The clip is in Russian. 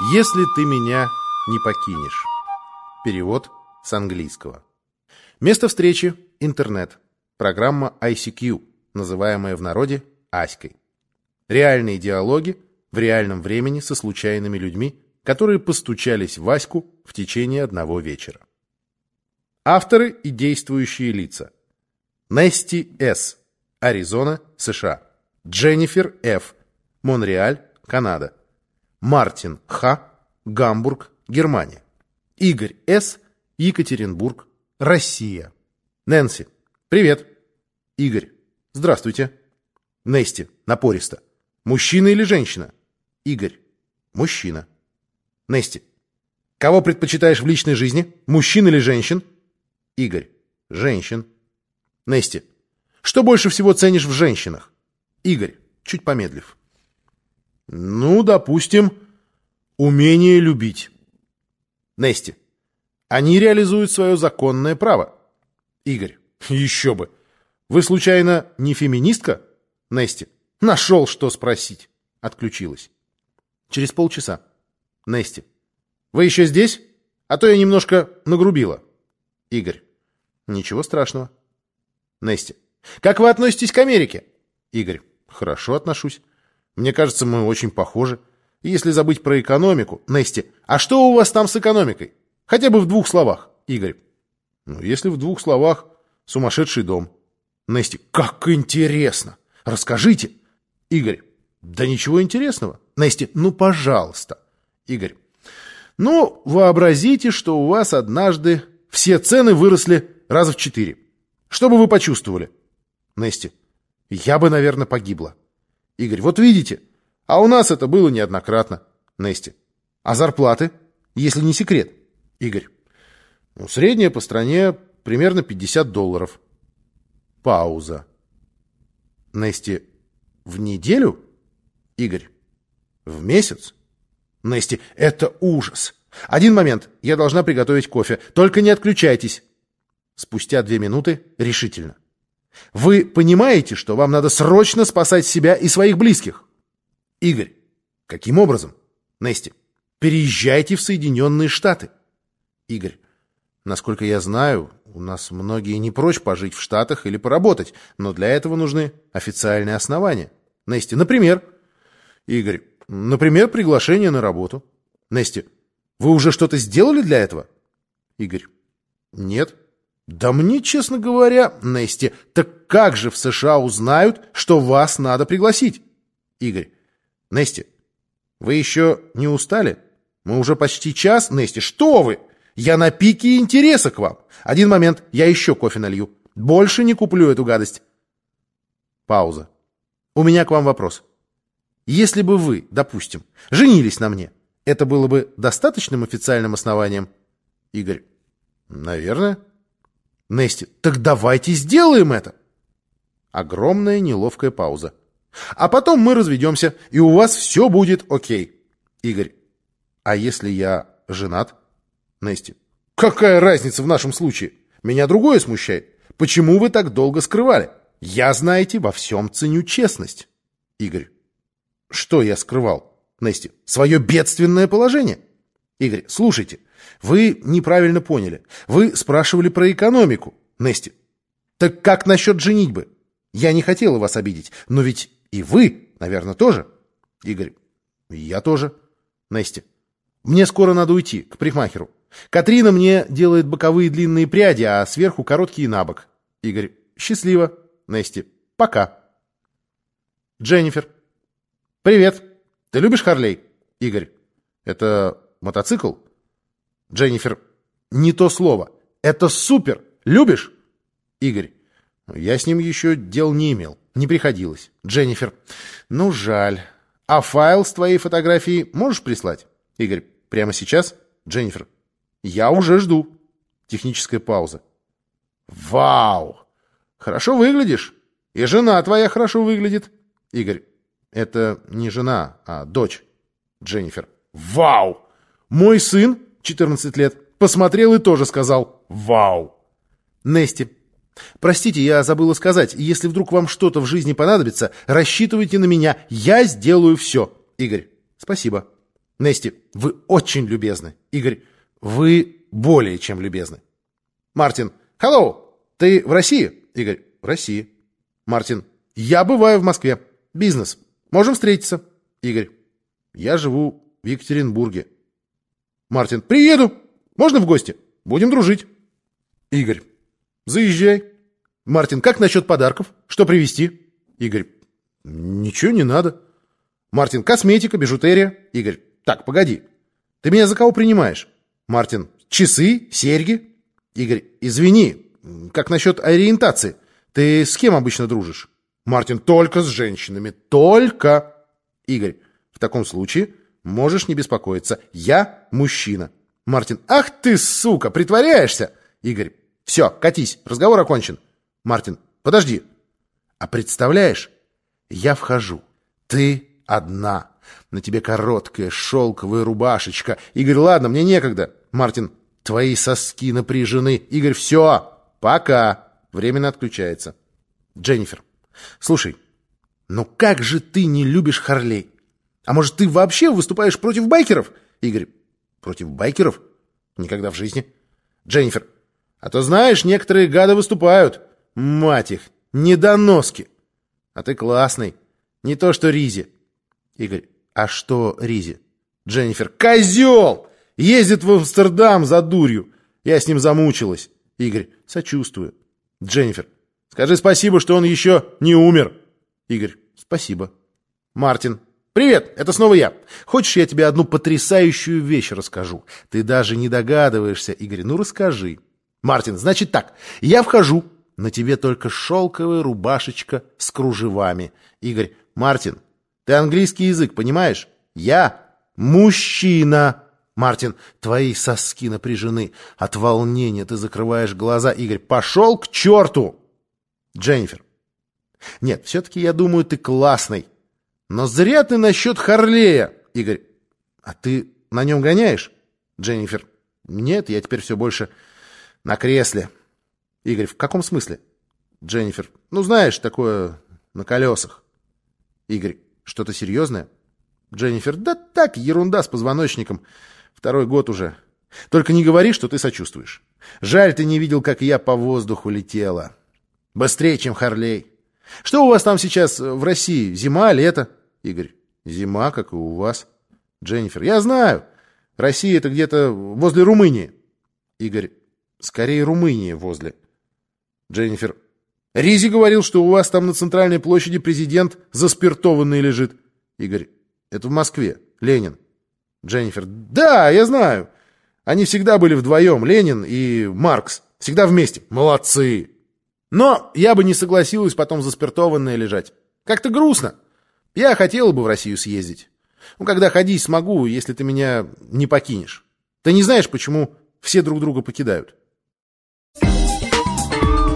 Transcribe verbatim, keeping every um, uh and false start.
Если ты меня не покинешь. Перевод с английского. Место встречи – интернет. Программа ай си кью, называемая в народе Аськой. Реальные диалоги в реальном времени со случайными людьми, которые постучались в Аську в течение одного вечера. Авторы и действующие лица. Нести С., Аризона, США. Дженнифер Ф., Монреаль, Канада. Мартин Х., Гамбург, Германия. Игорь С., Екатеринбург, Россия. Нэнси: привет. Игорь: здравствуйте. Нести напористо: мужчина или женщина? Игорь: мужчина. Нести: кого предпочитаешь в личной жизни, мужчин или женщин? Игорь: женщин. Нести: что больше всего ценишь в женщинах? Игорь, чуть помедлив: ну, допустим, умение любить. Нести: они реализуют свое законное право. Игорь: еще бы. Вы, случайно, не феминистка? Нести: нашел, что спросить. Отключилась. Через полчаса. Нести: вы еще здесь? А то я немножко нагрубила. Игорь: ничего страшного. Нести: как вы относитесь к Америке? Игорь: хорошо отношусь. Мне кажется, мы очень похожи. Если забыть про экономику. Нести: а что у вас там с экономикой? Хотя бы в двух словах. Игорь: ну, если в двух словах, сумасшедший дом. Нести: как интересно! Расскажите. Игорь: да ничего интересного. Нести: ну, пожалуйста. Игорь: ну, вообразите, что у вас однажды все цены выросли раза в четыре. Что бы вы почувствовали? Нести: я бы, наверное, погибла. Игорь: вот видите, а у нас это было неоднократно. Нести: а зарплаты, если не секрет? Игорь: ну, средняя по стране примерно пятьдесят долларов. Пауза. Нести: в неделю? Игорь: в месяц? Нести: это ужас. Один момент, я должна приготовить кофе. Только не отключайтесь. Спустя две минуты решительно: вы понимаете, что вам надо срочно спасать себя и своих близких? Игорь: каким образом? Нести: переезжайте в Соединенные Штаты. Игорь: насколько я знаю, у нас многие не прочь пожить в Штатах или поработать, но для этого нужны официальные основания. Нести: например? Игорь: например, приглашение на работу. Нести: вы уже что-то сделали для этого? Игорь: нет. Да мне, честно говоря. Нести: так как же в США узнают, что вас надо пригласить? Игорь: Нести, вы еще не устали? Мы уже почти час. Нести: что вы? Я на пике интереса к вам. Один момент, я еще кофе налью. Больше не куплю эту гадость. Пауза. У меня к вам вопрос. Если бы вы, допустим, женились на мне, это было бы достаточным официальным основанием? Игорь: наверное. Нести: так давайте сделаем это. Огромная неловкая пауза. А потом мы разведемся, и у вас все будет окей. Игорь: а если я женат? Нести: какая разница в нашем случае? Меня другое смущает. Почему вы так долго скрывали? Я, знаете, во всем ценю честность. Игорь: что я скрывал? Нести: свое бедственное положение. Игорь: слушайте, вы неправильно поняли. Вы спрашивали про экономику. Нести: так как насчет женитьбы? Я не хотела вас обидеть, но ведь и вы, наверное, тоже. Игорь: я тоже. Нести: мне скоро надо уйти, к парикмахеру. Катрина мне делает боковые длинные пряди, а сверху короткие на бок. Игорь: счастливо. Нести: пока. Дженнифер: привет. Ты любишь Харлей? Игорь: это мотоцикл? Дженнифер: не то слово. Это супер. Любишь? Игорь: я с ним еще дел не имел. Не приходилось. Дженнифер: ну, жаль. А файл с твоей фотографией можешь прислать? Игорь: прямо сейчас? Дженнифер: я уже жду. Техническая пауза. Вау! Хорошо выглядишь. И жена твоя хорошо выглядит. Игорь: это не жена, а дочь. Дженнифер: вау! Мой сын, четырнадцать лет, посмотрел и тоже сказал «Вау!». Нести: простите, я забыла сказать, если вдруг вам что-то в жизни понадобится, рассчитывайте на меня, я сделаю все. Игорь: спасибо. Нести, вы очень любезны. Игорь, вы более чем любезны. Мартин, hello, ты в России? Игорь, в России. Мартин, я бываю в Москве. Бизнес. Можем встретиться. Игорь, я живу в Екатеринбурге. Мартин, приеду. Можно в гости? Будем дружить. Игорь, заезжай. Мартин, как насчет подарков? Что привезти? Игорь, ничего не надо. Мартин, косметика, бижутерия. Игорь, так, погоди. Ты меня за кого принимаешь? Мартин, часы, серьги. Игорь, извини, как насчет ориентации? Ты с кем обычно дружишь? Мартин, только с женщинами. Только. Игорь, в таком случае можешь не беспокоиться. Я мужчина. Мартин, ах ты, сука, притворяешься? Игорь, все, катись, разговор окончен. Мартин, подожди. А представляешь, я вхожу. Ты одна. На тебе короткая шелковая рубашечка. Игорь, ладно, мне некогда. Мартин, твои соски напряжены. Игорь, все, пока. Временно отключается. Дженнифер, слушай, ну как же ты не любишь Харлей? А может, ты вообще выступаешь против байкеров? Игорь, против байкеров? Никогда в жизни. Дженнифер, а то знаешь, некоторые гады выступают. Мать их, недоноски. А ты классный. Не то что Ризи. Игорь, а что Ризи? Дженнифер, козел! Ездит в Амстердам за дурью. Я с ним замучилась. Игорь, сочувствую. Дженнифер, скажи спасибо, что он еще не умер. Игорь, спасибо. Мартин, привет, это снова я. Хочешь, я тебе одну потрясающую вещь расскажу? Ты даже не догадываешься. Игорь, ну расскажи. Мартин, значит так, я вхожу, на тебе только шелковая рубашечка с кружевами. Игорь, Мартин, ты английский язык понимаешь? Я мужчина. Мартин, твои соски напряжены. От волнения ты закрываешь глаза. Игорь, пошел к черту. Дженнифер, нет, все-таки я думаю, ты классный. Но зря ты насчет Харлея. Игорь, а ты на нем гоняешь? Дженнифер, нет, я теперь все больше на кресле. Игорь, в каком смысле? Дженнифер, ну знаешь, такое на колесах. Игорь, что-то серьезное? Дженнифер, да так, ерунда с позвоночником. Второй год уже. Только не говори, что ты сочувствуешь. Жаль, ты не видел, как я по воздуху летела. Быстрее, чем Харлей. Что у вас там сейчас в России? Зима, лето? Игорь, зима, как и у вас. Дженнифер, я знаю. Россия — это где-то возле Румынии. Игорь, скорее Румыния возле. Дженнифер, Ризи говорил, что у вас там на центральной площади президент заспиртованный лежит. Игорь, это в Москве. Ленин. Дженнифер, да, я знаю. Они всегда были вдвоем, Ленин и Маркс. Всегда вместе. Молодцы. Но я бы не согласилась потом заспиртованная лежать. Как-то грустно. Я хотела бы в Россию съездить. Ну, когда ходить смогу, если ты меня не покинешь. Ты не знаешь, почему все друг друга покидают?